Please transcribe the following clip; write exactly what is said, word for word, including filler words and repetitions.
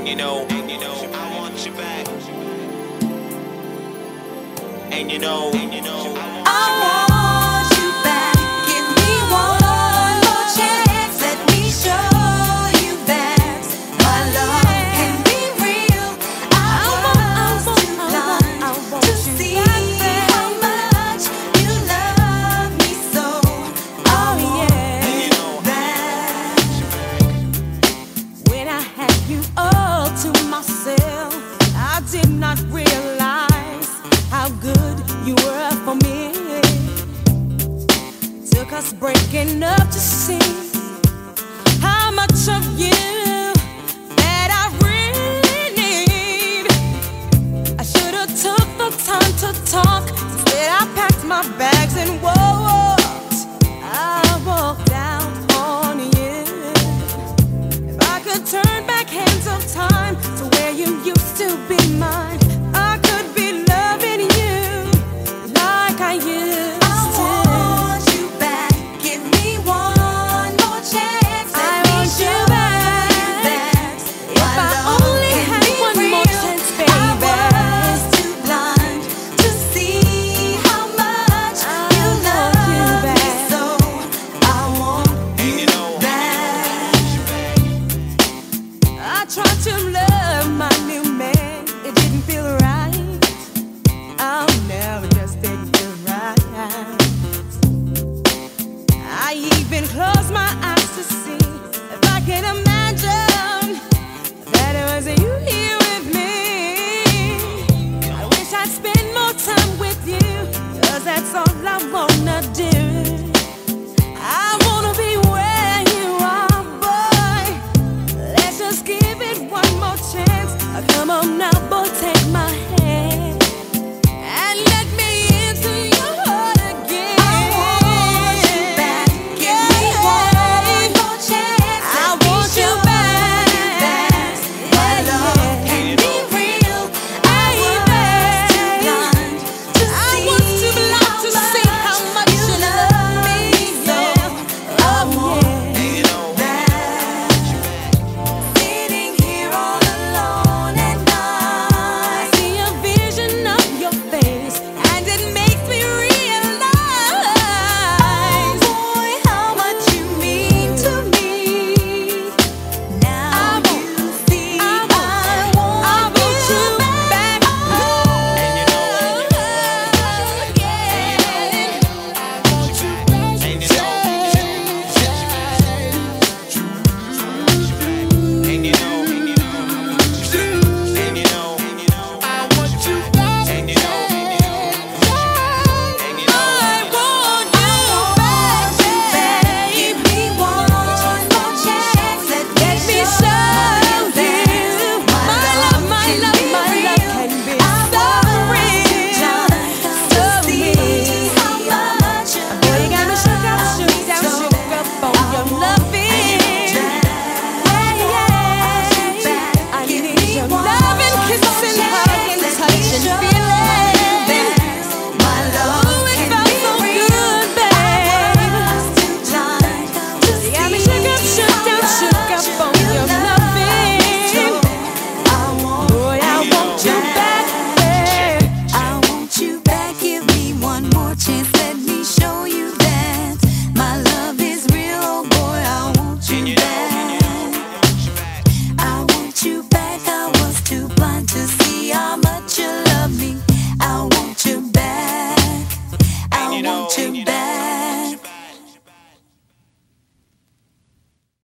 and you know, and you know, I want you back. And you know, and you know, I want you back. Give me one more chance. Let me show you that my love can be real. I was too blind to see how much you love me so. I want that. When I had you all to myself, I did not realize how good you were for me. Took us breaking up to see how much of you that I really need. I should have took the time to talk. Instead I packed my bags and walked. I walked out on you. If I could turn back hands of time to where you used to be mine, I could be loving you like I used I want you back. Give me one more chance. Let I me want you show back. you that If my I love only can had be one real. more chance, baby. I was too blind to see how much I you want love you me back. so. I want and you know, back. I tried to love my new man. It didn't feel right. Oh no, it just didn't feel right. I even closed my eyes to see if I could